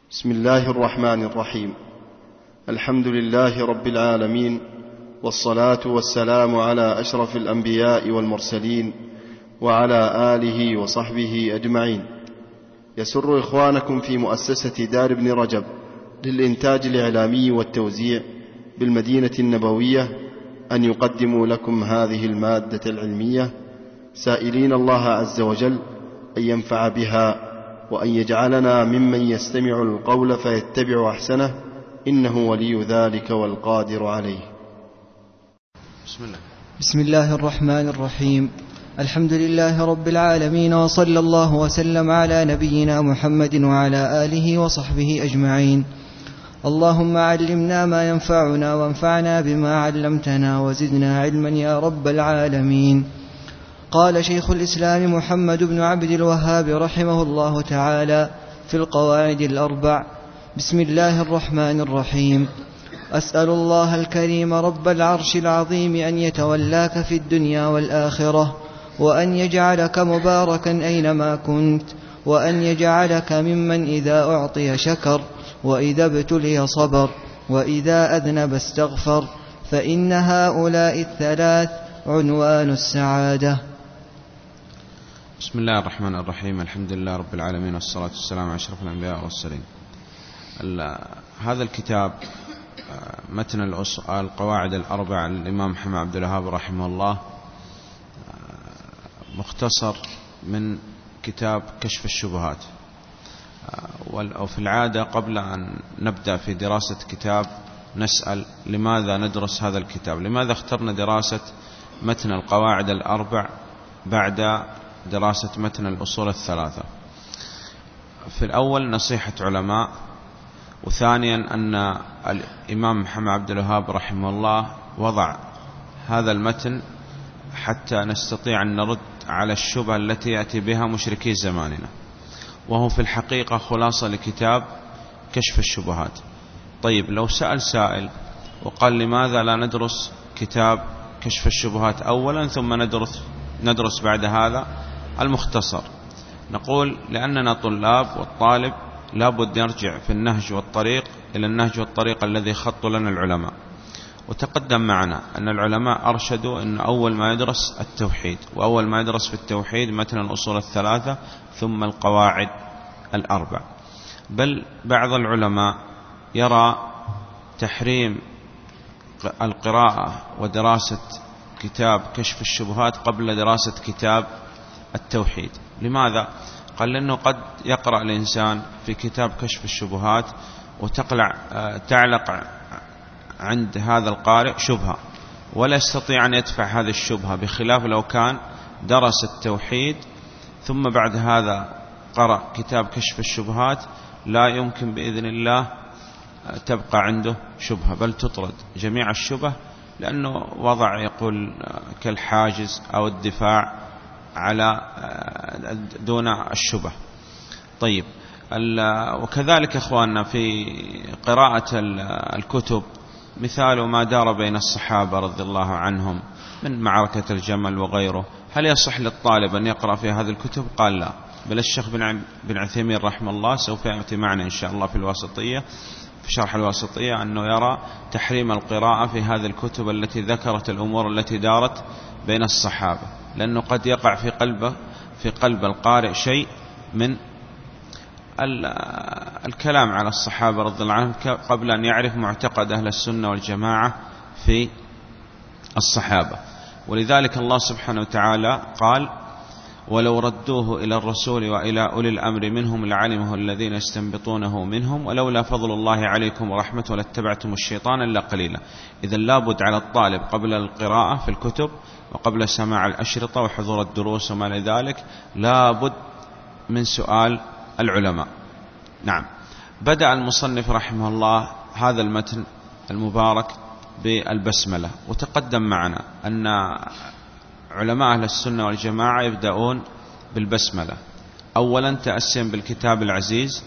بسم الله الرحمن الرحيم. الحمد لله رب العالمين، والصلاة والسلام على أشرف الأنبياء والمرسلين وعلى آله وصحبه أجمعين. يسر إخوانكم في مؤسسة دار ابن رجب للإنتاج الإعلامي والتوزيع بالمدينة النبوية أن يقدموا لكم هذه المادة العلمية، سائلين الله عز وجل أن ينفع بها وأن يجعلنا ممن يستمع القول فيتبع أحسنه، إنه ولي ذلك والقادر عليه. بسم الله الرحمن الرحيم. الحمد لله رب العالمين، وصلى الله وسلم على نبينا محمد وعلى آله وصحبه أجمعين. اللهم علمنا ما ينفعنا وانفعنا بما علمتنا وزدنا علما يا رب العالمين. قال شيخ الإسلام محمد بن عبد الوهاب رحمه الله تعالى في القواعد الأربع: بسم الله الرحمن الرحيم. أسأل الله الكريم رب العرش العظيم أن يتولاك في الدنيا والآخرة، وأن يجعلك مباركا أينما كنت، وأن يجعلك ممن إذا أعطي شكر، وإذا ابتلي صبر، وإذا أذنب استغفر، فإن هؤلاء الثلاث عنوان السعادة. بسم الله الرحمن الرحيم. الحمد لله رب العالمين، والصلاة والسلام على أشرف الأنبياء والمرسلين. هذا الكتاب متن القواعد الأربع للإمام محمد عبد الوهاب رحمه الله، مختصر من كتاب كشف الشبهات. وفي العادة قبل أن نبدأ في دراسة كتاب نسأل لماذا ندرس هذا الكتاب، لماذا اخترنا دراسة متن القواعد الأربع بعد دراسة متن الأصول الثلاثة. في الأول نصيحة علماء، وثانيا أن الإمام محمد عبد الوهاب رحمه الله وضع هذا المتن حتى نستطيع أن نرد على الشبهة التي يأتي بها مشركي زماننا، وهو في الحقيقة خلاصة لكتاب كشف الشبهات. طيب، لو سأل سائل وقال لماذا لا ندرس كتاب كشف الشبهات أولا ثم ندرس بعد هذا المختصر، نقول لأننا طلاب، والطالب لابد يرجع في النهج والطريق إلى النهج والطريق الذي خطوا لنا العلماء. وتقدم معنا أن العلماء أرشدوا أن أول ما يدرس التوحيد، وأول ما يدرس في التوحيد متن الأصول الثلاثة ثم القواعد الأربع. بل بعض العلماء يرى تحريم القراءة ودراسة كتاب كشف الشبهات قبل دراسة كتاب التوحيد. لماذا؟ قال لأنه قد يقرأ الإنسان في كتاب كشف الشبهات تعلق عند هذا القارئ شبهة ولا يستطيع أن يدفع هذه الشبهة، بخلاف لو كان درس التوحيد ثم بعد هذا قرأ كتاب كشف الشبهات، لا يمكن بإذن الله تبقى عنده شبهة، بل تطرد جميع الشبه، لأنه وضع يقول كالحاجز أو الدفاع على دون الشبه. طيب، وكذلك إخواننا في قراءة الكتب، مثال ما دار بين الصحابة رضي الله عنهم من معركة الجمل وغيره، هل يصح للطالب أن يقرأ في هذه الكتب؟ قال لا، بل الشيخ بن عثيمين رحمه الله سوف يأتي معنا إن شاء الله في الواسطية، في شرح الواسطية، أنه يرى تحريم القراءة في هذه الكتب التي ذكرت الأمور التي دارت بين الصحابة، لأنه قد يقع في قلب القارئ شيء من الكلام على الصحابة رضي الله عنهم قبل أن يعرف معتقد أهل السنة والجماعة في الصحابة. ولذلك الله سبحانه وتعالى قال: ولو ردوه إلى الرسول وإلى أولي الأمر منهم لعلمه الذين يستنبطونه منهم ولولا فضل الله عليكم ورحمته لاتبعتم الشيطان إلا قليلا. إذن لابد على الطالب قبل القراءة في الكتب وقبل سماع الأشرطة وحضور الدروس وما لذلك لابد من سؤال العلماء. نعم. بدأ المصنف رحمه الله هذا المتن المبارك بالبسملة، وتقدم معنا أن علماء أهل السنة والجماعة يبدأون بالبسملة أولا تأسيا بالكتاب العزيز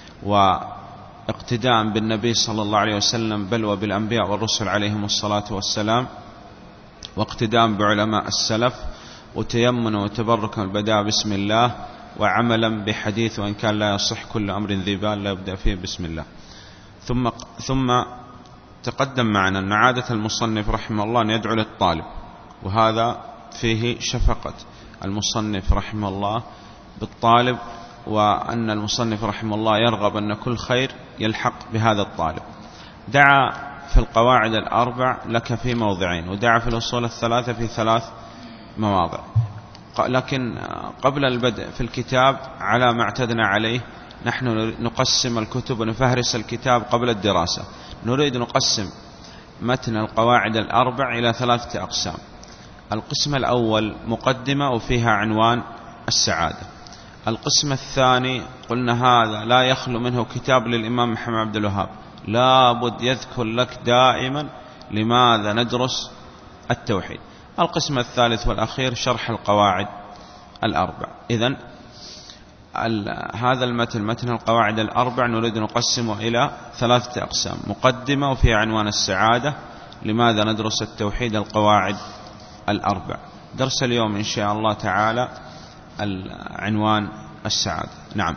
واقتداء بالنبي صلى الله عليه وسلم، بل وبالأنبياء والرسل عليهم الصلاة والسلام، واقتداء بعلماء السلف، وتيمنا وتبركا البداء بسم الله، وعملا بحديث، وإن كان لا يصح كل أمر ذي بال لا يبدأ فيه بسم الله. ثم تقدم معنا أن عادة المصنف رحمه الله أن يدعو للطالب، وهذا فيه شفقة المصنف رحمه الله بالطالب، وأن المصنف رحمه الله يرغب أن كل خير يلحق بهذا الطالب. دعا في القواعد الأربع لك في موضعين، ودعا في الأصول الثلاثة في 3 مواضع. لكن قبل البدء في الكتاب على ما اعتدنا عليه، نحن نقسم الكتب ونفهرس الكتاب قبل الدراسة. نريد نقسم متن القواعد الأربع إلى 3 أقسام. القسم الأول مقدمة وفيها عنوان السعادة. القسم الثاني قلنا هذا لا يخلو منه كتاب للإمام محمد عبد الوهاب، لا بد يذكر لك دائما لماذا ندرس التوحيد. القسم الثالث والأخير شرح القواعد الأربع. إذن هذا متن القواعد الأربع نريد نقسمه إلى 3 أقسام: مقدمة وفيها عنوان السعادة، لماذا ندرس التوحيد، القواعد الأربع. درس اليوم إن شاء الله تعالى العنوان السعادة. نعم.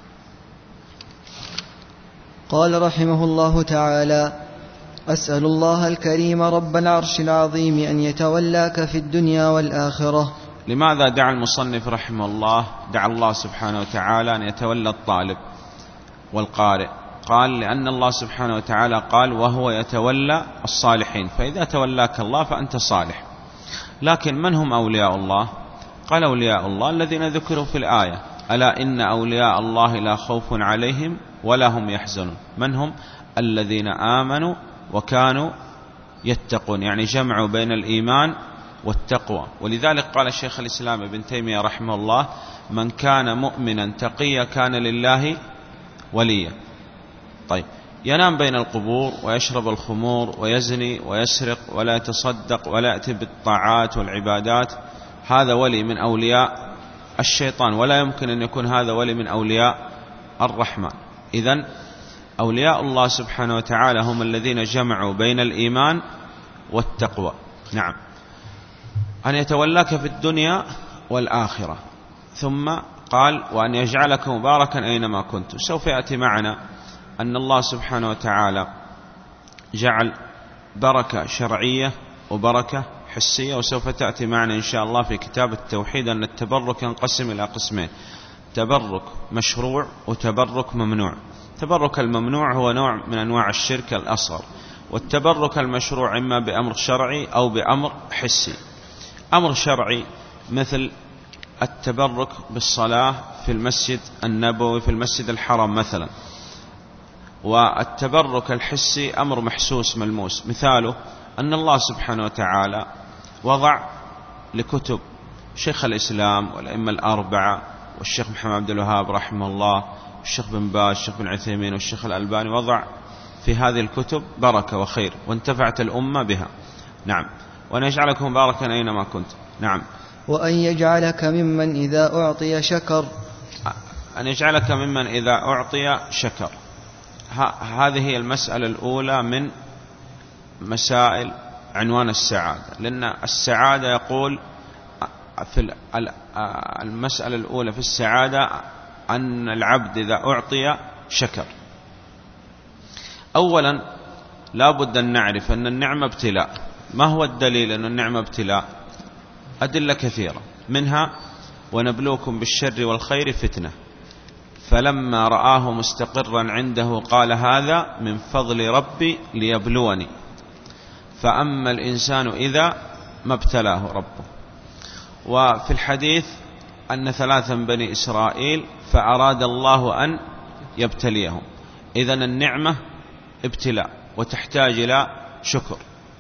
قال رحمه الله تعالى: أسأل الله الكريم رب العرش العظيم أن يتولاك في الدنيا والآخرة. لماذا دعا المصنف رحمه الله، دعا الله سبحانه وتعالى أن يتولى الطالب والقارئ؟ قال لأن الله سبحانه وتعالى قال: وهو يتولى الصالحين، فإذا تولاك الله فأنت صالح. لكن من هم أولياء الله؟ قال: أولياء الله الذين ذكروا في الآية: ألا إن أولياء الله لا خوف عليهم ولا هم يحزنون. من هم؟ الذين آمنوا وكانوا يتقون، يعني جمعوا بين الإيمان والتقوى. ولذلك قال الشيخ الإسلام ابن تيمية رحمه الله: من كان مؤمنا تقيا كان لله وليا. طيب، ينام بين القبور ويشرب الخمور ويزني ويسرق ولا يتصدق ولا يأتي بالطاعات والعبادات، هذا ولي من أولياء الشيطان، ولا يمكن أن يكون هذا ولي من أولياء الرحمن. إذن أولياء الله سبحانه وتعالى هم الذين جمعوا بين الإيمان والتقوى. نعم. أن يتولاك في الدنيا والآخرة. ثم قال: وأن يجعلك مباركا أينما كنت. سوف يأتي معنا أن الله سبحانه وتعالى جعل بركة شرعية وبركة حسية، وسوف تأتي معنا إن شاء الله في كتاب التوحيد أن التبرك ينقسم إلى قسمين: تبرك مشروع وتبرك ممنوع. التبرك الممنوع هو نوع من أنواع الشرك الأصغر، والتبرك المشروع إما بأمر شرعي أو بأمر حسي. أمر شرعي مثل التبرك بالصلاة في المسجد النبوي في المسجد الحرام مثلا. والتبرك الحسي أمر محسوس ملموس، مثاله أن الله سبحانه وتعالى وضع لكتب شيخ الإسلام والأئمة الأربعة والشيخ محمد عبد الوهاب رحمه الله والشيخ بن باز والشيخ بن عثيمين والشيخ الألباني، وضع في هذه الكتب بركة وخير وانتفعت الأمة بها. نعم. وأن يجعلك مباركا أينما كنت. نعم. وأن يجعلك ممن إذا أعطي شكر. أن يجعلك ممن إذا أعطي شكر. هذه هي المسألة الأولى من مسائل عنوان السعادة، لأن السعادة يقول في المسألة الأولى في السعادة أن العبد إذا أعطي شكر. أولا لا بد أن نعرف أن النعمة ابتلاء. ما هو الدليل أن النعمة ابتلاء؟ أدلة كثيرة، منها: ونبلوكم بالشر والخير فتنة، فلما رآه مستقرا عنده قال هذا من فضل ربي ليبلوني، فأما الإنسان إذا ما ابتلاه ربه. وفي الحديث أن 3 بني إسرائيل فأراد الله أن يبتليهم. إذن النعمة ابتلاء وتحتاج إلى شكر.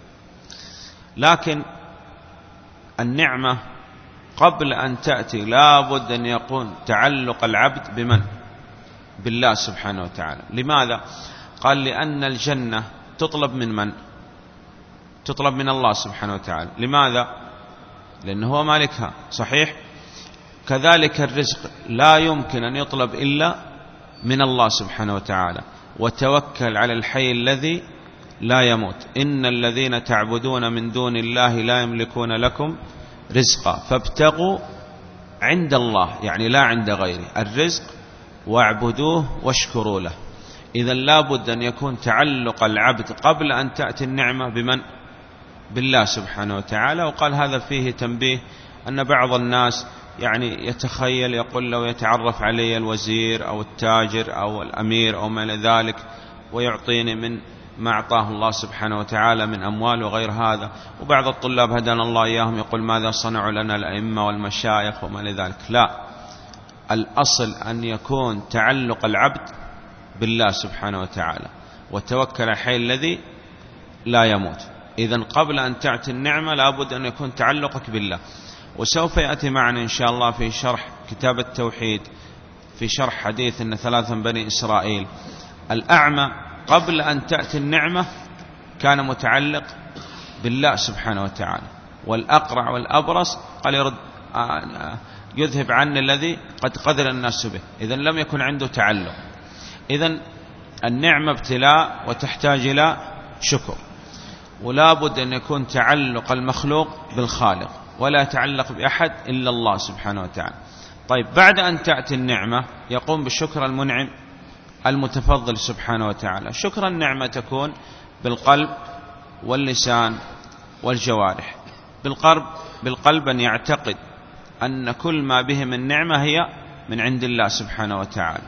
لكن النعمة قبل أن تأتي لا بد أن يكون تعلق العبد بمن؟ بالله سبحانه وتعالى. لماذا؟ قال: لأن الجنة تطلب من من؟ تطلب من الله سبحانه وتعالى. لماذا؟ لأنه هو مالكها، صحيح؟ كذلك الرزق لا يمكن أن يطلب إلا من الله سبحانه وتعالى. وتوكل على الحي الذي لا يموت، إن الذين تعبدون من دون الله لا يملكون لكم رزقا فابتغوا عند الله، يعني لا عند غيره. الرزق واعبدوه واشكروا له. إذا لابد أن يكون تعلق العبد قبل أن تأتي النعمة بمن؟ بالله سبحانه وتعالى. وقال هذا فيه تنبيه أن بعض الناس يعني يتخيل، يقول لو يتعرف علي الوزير أو التاجر أو الأمير أو ما إلى ذلك ويعطيني من ما أعطاه الله سبحانه وتعالى من أموال وغير هذا. وبعض الطلاب هدانا الله إياهم يقول ماذا صنعوا لنا الأئمة والمشايخ وما إلى ذلك. لا، الأصل أن يكون تعلق العبد بالله سبحانه وتعالى، وتوكل الحي الذي لا يموت. إذن قبل أن تأتي النعمة لابد أن يكون تعلقك بالله. وسوف يأتي معنا إن شاء الله في شرح كتاب التوحيد في شرح حديث إن 3 بني إسرائيل الأعمى قبل أن تأتي النعمة كان متعلق بالله سبحانه وتعالى، والأقرع والأبرص قال يذهب عني الذي قد قدر الناس به. إذن لم يكن عنده تعلق. إذن النعمة ابتلاء وتحتاج إلى شكر، ولا بد أن يكون تعلق المخلوق بالخالق، ولا يتعلق بأحد إلا الله سبحانه وتعالى. طيب، بعد أن تأتي النعمة يقوم بشكر المنعم المتفضل سبحانه وتعالى. شكر النعمة تكون بالقلب واللسان والجوارح. بالقلب أن يعتقد أن كل ما به من نعمة هي من عند الله سبحانه وتعالى.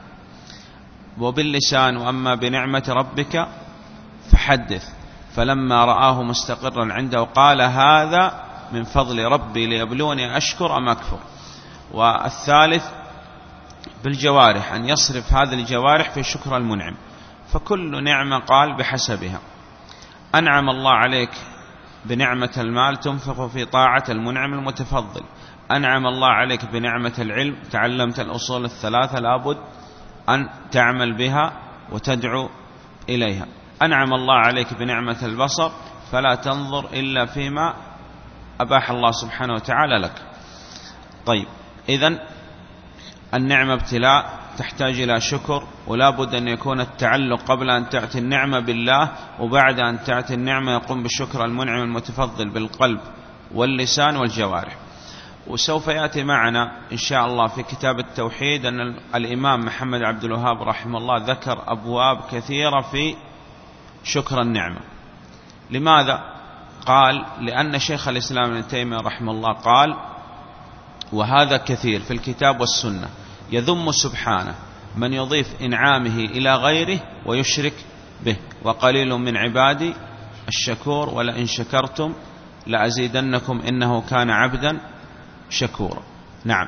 وباللسان وأما بنعمة ربك فحدث فلما رآه مستقرا عنده قال هذا من فضل ربي ليبلوني أشكر أم أكفر. والثالث بالجوارح أن يصرف هذه الجوارح في شكر المنعم. فكل نعمة قال بحسبها. أنعم الله عليك بنعمة المال تنفق في طاعة المنعم المتفضل. أنعم الله عليك بنعمة العلم، تعلمت الأصول 3 لابد أن تعمل بها وتدعو إليها. أنعم الله عليك بنعمة البصر فلا تنظر إلا فيما أباح الله سبحانه وتعالى لك. طيب، إذن النعمة ابتلاء تحتاج إلى شكر، ولا بد أن يكون التعلق قبل أن تأتي النعمة بالله، وبعد أن تأتي النعمة يقوم بشكر المنعم المتفضل بالقلب واللسان والجوارح. وسوف يأتي معنا إن شاء الله في كتاب التوحيد أن الإمام محمد عبد الوهاب رحمه الله ذكر أبواب كثيرة في شكر النعمة. لماذا؟ قال لأن شيخ الإسلام ابن تيمية رحمه الله قال وهذا كثير في الكتاب والسنة يذم سبحانه من يضيف إنعامه إلى غيره ويشرك به، وقليل من عبادي الشكور ولئن شكرتم لأزيدنكم إنه كان عبدا شكورا. نعم.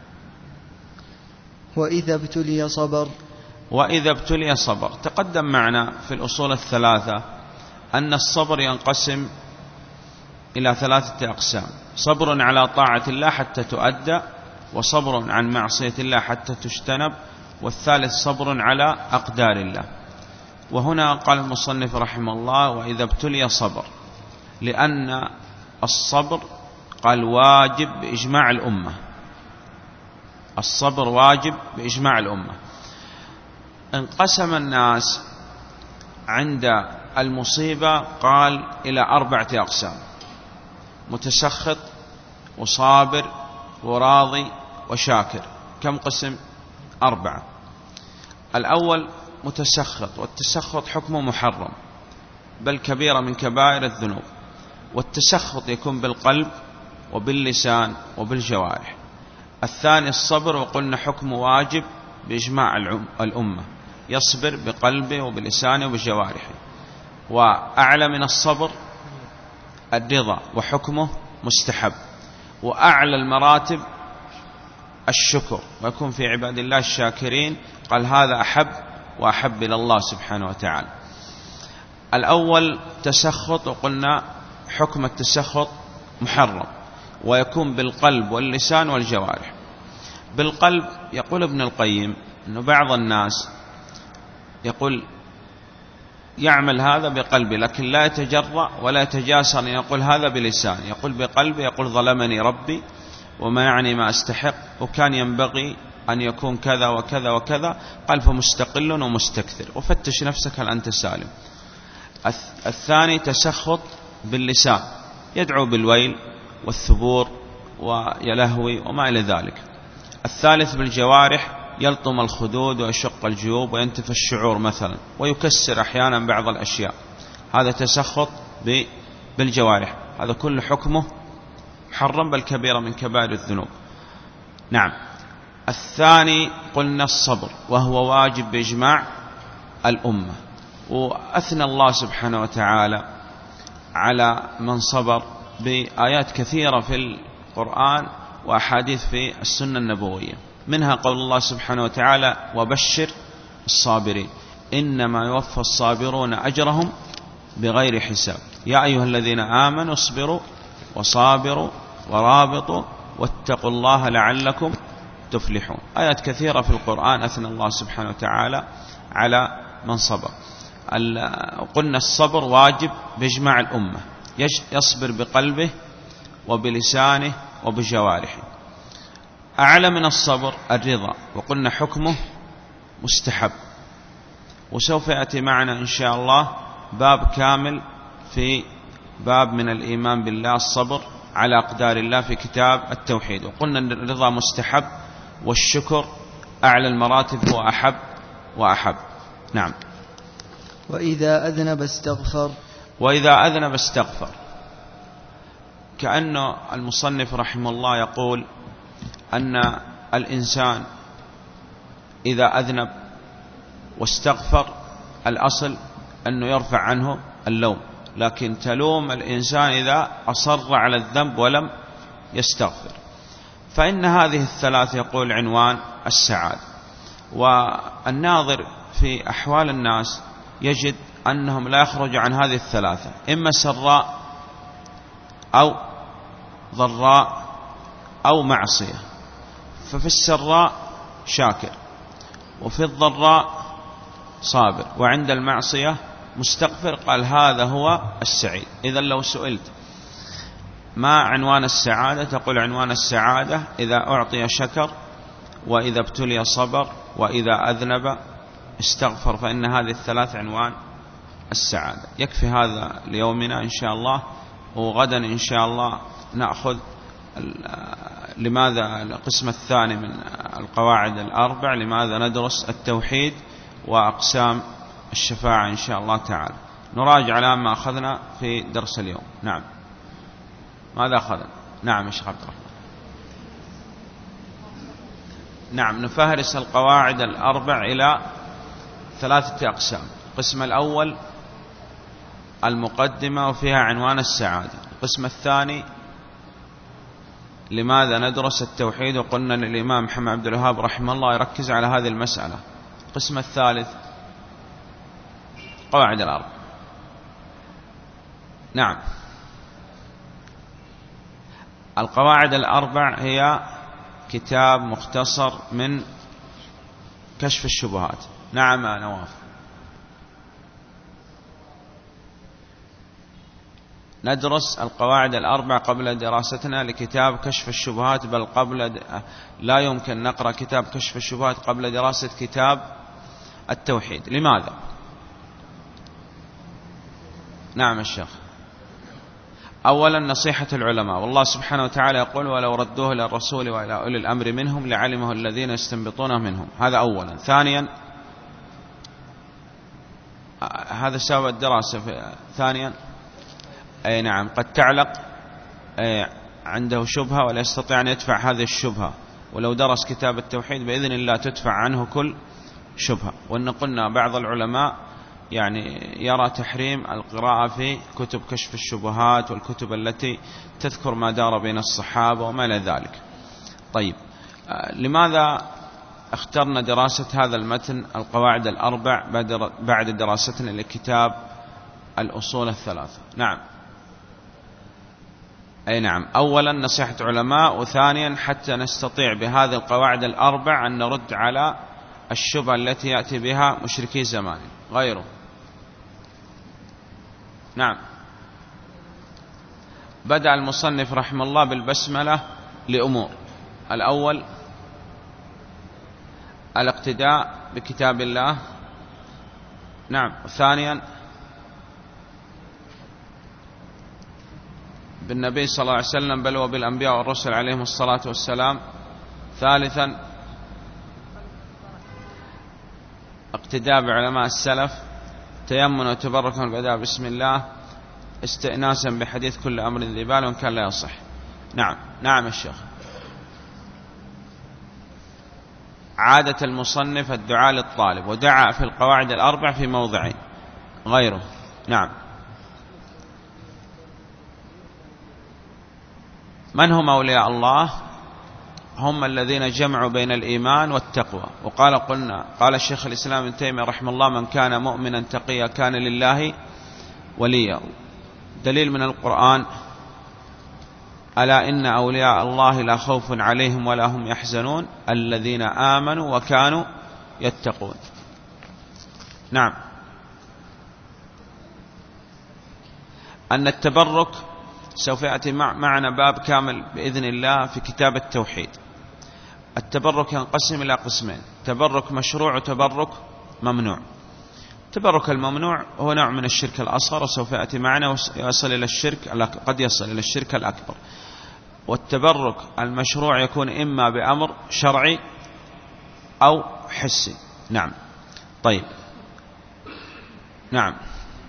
وإذا ابتلي صبر. وإذا ابتلي صبر. تقدم معنا في الأصول 3 أن الصبر ينقسم إلى 3 أقسام: صبر على طاعة الله حتى تؤدى، وصبر عن معصية الله حتى تجتنب، والثالث صبر على أقدار الله. وهنا قال المصنف رحمه الله وإذا ابتلي صبر، لأن الصبر قال واجب بإجماع الأمة. الصبر واجب بإجماع الأمة. انقسم الناس عند المصيبة قال إلى 4 أقسام: متسخط وصابر وراضي وشاكر. كم قسم؟ 4. الأول متسخط، والتسخط حكمه محرم بل كبيرة من كبائر الذنوب. والتسخط يكون بالقلب وباللسان وبالجوارح. الثاني الصبر، وقلنا حكمه واجب بإجماع الأمة، يصبر بقلبه وبلسانه وبجوارحه. وأعلى من الصبر الرضا، وحكمه مستحب. وأعلى المراتب الشكر، ويكون في عباد الله الشاكرين. قال هذا أحب وأحب إلى الله سبحانه وتعالى. الأول تسخط، وقلنا حكم التسخط محرم، ويكون بالقلب واللسان والجوارح. بالقلب يقول ابن القيم أنه بعض الناس يقول يعمل هذا بقلبه لكن لا يتجرأ ولا يتجاسر أن يقول هذا بلسان. يقول بقلبه، يقول ظلمني ربي ومنعني ما أستحق، وكان ينبغي أن يكون كذا وكذا وكذا. قال فمستقل ومستكثر، وفتش نفسك هل أنت سالم. الثاني تسخط باللسان، يدعو بالويل والثبور ويلهوي وما إلى ذلك. الثالث بالجوارح يلطم الخدود ويشق الجيوب وينتف الشعور مثلا ويكسر أحيانا بعض الأشياء، هذا تسخط بالجوارح، هذا كل حكمه محرم بل كبيرة من كبائر الذنوب. نعم. الثاني قلنا الصبر، وهو واجب بإجماع الأمة، وأثنى الله سبحانه وتعالى على من صبر بآيات كثيرة في القرآن وأحاديث في السنة النبوية، منها قول الله سبحانه وتعالى: وبشر الصابرين إنما يوفى الصابرون أجرهم بغير حساب يا أيها الذين آمنوا اصبروا وصابروا ورابطوا واتقوا الله لعلكم تفلحون. آيات كثيرة في القرآن أثنى الله سبحانه وتعالى على من صبر. قلنا الصبر واجب بإجماع الأمة، يصبر بقلبه وبلسانه وبجوارحه. أعلى من الصبر الرضا، وقلنا حكمه مستحب، وسوف يأتي معنا إن شاء الله باب كامل في باب من الإيمان بالله الصبر على أقدار الله في كتاب التوحيد. وقلنا أن الرضا مستحب، والشكر أعلى المراتب وأحب وأحب. نعم. وإذا أذنب استغفر. وإذا أذنب استغفر، كأن المصنف رحمه الله يقول أن الإنسان إذا أذنب واستغفر الأصل أنه يرفع عنه اللوم، لكن تلوم الإنسان إذا أصر على الذنب ولم يستغفر. فإن هذه الثلاث يقول عنوان السعادة. والناظر في أحوال الناس يجد أنهم لا يخرجوا عن هذه الثلاثة، إما سراء أو ضراء أو معصية. ففي السراء شاكر، وفي الضراء صابر، وعند المعصية مستغفر. قال هذا هو السعيد. إذن لو سئلت ما عنوان السعادة تقول عنوان السعادة إذا أعطي شكر، وإذا ابتلي صبر، وإذا أذنب استغفر، فإن هذه الثلاث عنوان السعادة. يكفي هذا ليومنا إن شاء الله، وغدا إن شاء الله نأخذ لماذا القسم الثاني من القواعد الأربع، لماذا ندرس التوحيد وأقسام الشفاعة إن شاء الله تعالى. نراجع على ما أخذنا في درس اليوم. نعم. ماذا أخذنا؟ نعم يا شيخ عبد الرحمن. نعم. نفهرس القواعد الأربع إلى 3 أقسام. القسم الأول المقدمة وفيها عنوان السعادة. القسم الثاني لماذا ندرس التوحيد، وقلنا أن الإمام محمد عبد الوهاب رحمه الله يركز على هذه المسألة. القسم الثالث قواعد الأربع. نعم. القواعد الأربع هي كتاب مختصر من كشف الشبهات. نعم يا نواف. ندرس القواعد الأربع قبل دراستنا لكتاب كشف الشبهات، بل لا يمكن نقرأ كتاب كشف الشبهات قبل دراسة كتاب التوحيد. لماذا؟ نعم الشيخ. أولا نصيحة العلماء، والله سبحانه وتعالى يقول ولو ردوه إلى الرسول وإلى أولي الأمر منهم لعلمه الذين يستنبطونه منهم. هذا أولا. ثانيا هذا سبب الدراسة. ثانيا أي نعم قد تعلق عنده شبهة ولا يستطيع أن يدفع هذه الشبهة، ولو درس كتاب التوحيد بإذن الله تدفع عنه كل شبهة. وأن قلنا بعض العلماء يعني يرى تحريم القراءة في كتب كشف الشبهات والكتب التي تذكر ما دار بين الصحابة وما إلى ذلك. طيب لماذا اخترنا دراسة هذا المتن القواعد الأربع بعد دراستنا لكتاب الأصول الثلاثة؟ نعم. أي نعم. أولا نصيحة علماء، وثانيا حتى نستطيع بهذه القواعد الأربع أن نرد على الشبهة التي يأتي بها مشركي زمان غيره. نعم. بدأ المصنف رحمه الله بالبسملة لأمور. الأول الاقتداء بكتاب الله. نعم. ثانيا بالنبي صلى الله عليه وسلم بل وبالأنبياء والرسل عليهم الصلاة والسلام. ثالثا اقتداء بعلماء السلف، تيمن وتبركا بالبداء بسم الله، استئناسا بحديث كل أمر ذي بال وإن كان لا يصح. نعم الشيخ. عادة المصنف الدعاء للطالب، ودعا في القواعد الأربع في موضعين غيره. نعم. من هم أولياء الله؟ هم الذين جمعوا بين الإيمان والتقوى. قال الشيخ الإسلام ابن تيمية رحمه الله: من كان مؤمنا تقيا كان لله وليا. دليل من القرآن: ألا إن أولياء الله لا خوف عليهم ولا هم يحزنون الذين آمنوا وكانوا يتقون. نعم. أن التبرك سوف يأتي معنا باب كامل بإذن الله في كتاب التوحيد. التبرك ينقسم إلى قسمين: تبرك مشروع وتبرك ممنوع. التبرك الممنوع هو نوع من الشرك الأصغر وسوف يأتي معنا قد يصل إلى الشرك الأكبر. والتبرك المشروع يكون إما بأمر شرعي أو حسي. نعم. طيب. نعم.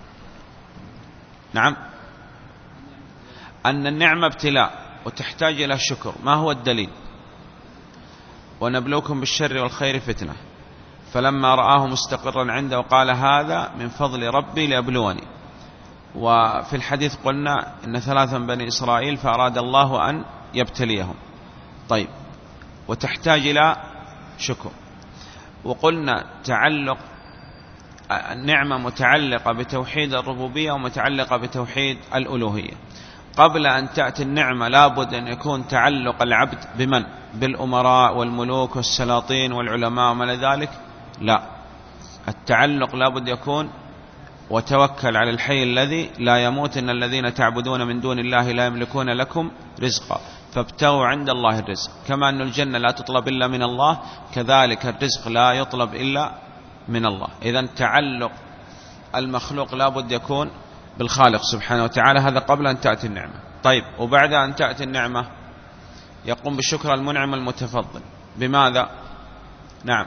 أن النعمة ابتلاء وتحتاج إلى شكر. ما هو الدليل؟ ونبلوكم بالشر والخير فتنة، فلما رآه مستقرا عنده قال هذا من فضل ربي ليبلوني. وفي الحديث قلنا إن 3 بني إسرائيل فأراد الله أن يبتليهم. طيب. وتحتاج إلى شكر. وقلنا تعلق النعمة متعلقة بتوحيد الربوبية ومتعلقة بتوحيد الألوهية. قبل أن تأتي النعمة لابد أن يكون تعلق العبد بمن؟ بالأمراء والملوك والسلاطين والعلماء وما ذلك؟ لا، التعلق لابد يكون وتوكل على الحي الذي لا يموت إن الذين تعبدون من دون الله لا يملكون لكم رزقا فابتغوا عند الله الرزق. كما أن الجنة لا تطلب إلا من الله كذلك الرزق لا يطلب إلا من الله. إذن تعلق المخلوق لابد يكون بالخالق سبحانه وتعالى. هذا قبل أن تأتي النعمة. طيب. وبعد أن تأتي النعمة يقوم بشكر المنعم المتفضل. بماذا؟ نعم.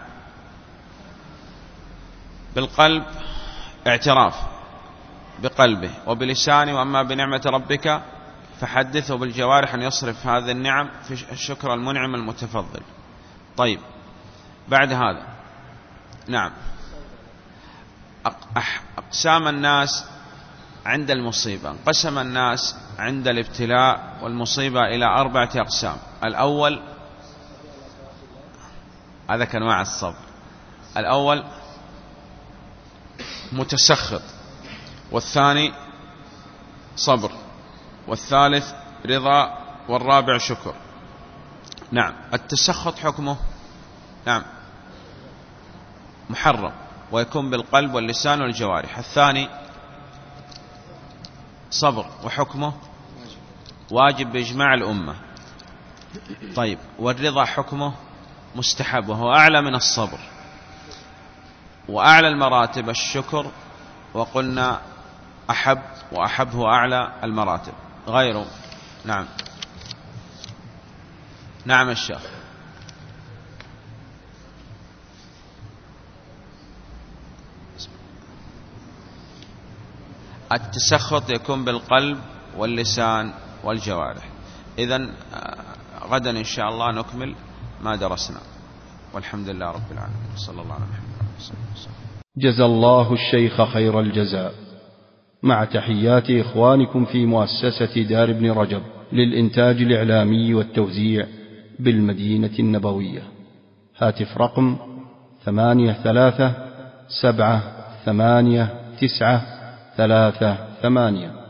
بالقلب، اعتراف بقلبه وبلسانه، وأما بنعمة ربك فحدثه بالجوارح أن يصرف هذه النعم في شكر المنعم المتفضل. طيب. بعد هذا نعم أقسام الناس عند المصيبة. انقسم الناس عند الابتلاء والمصيبة إلى 4 أقسام. الأول هذا كأنواع الصبر. الأول متسخط، والثاني صبر، والثالث رضا، والرابع شكر. نعم. التسخط حكمه نعم محرم ويكون بالقلب واللسان والجوارح. الثاني صبر وحكمه واجب بإجماع الأمة. طيب. والرضا حكمه مستحب وهو أعلى من الصبر. وأعلى المراتب الشكر، وقلنا أحب، وأحب هو أعلى المراتب غيره. نعم. نعم الشيخ. التسخط يكون بالقلب واللسان والجوارح. إذن غدا إن شاء الله نكمل ما درسنا، والحمد لله رب العالمين، صلى الله عليه وسلم. جزى الله الشيخ خير الجزاء، مع تحيات إخوانكم في مؤسسة دار ابن رجب للإنتاج الإعلامي والتوزيع بالمدينة النبوية. هاتف رقم 83 7 8 9 3 8.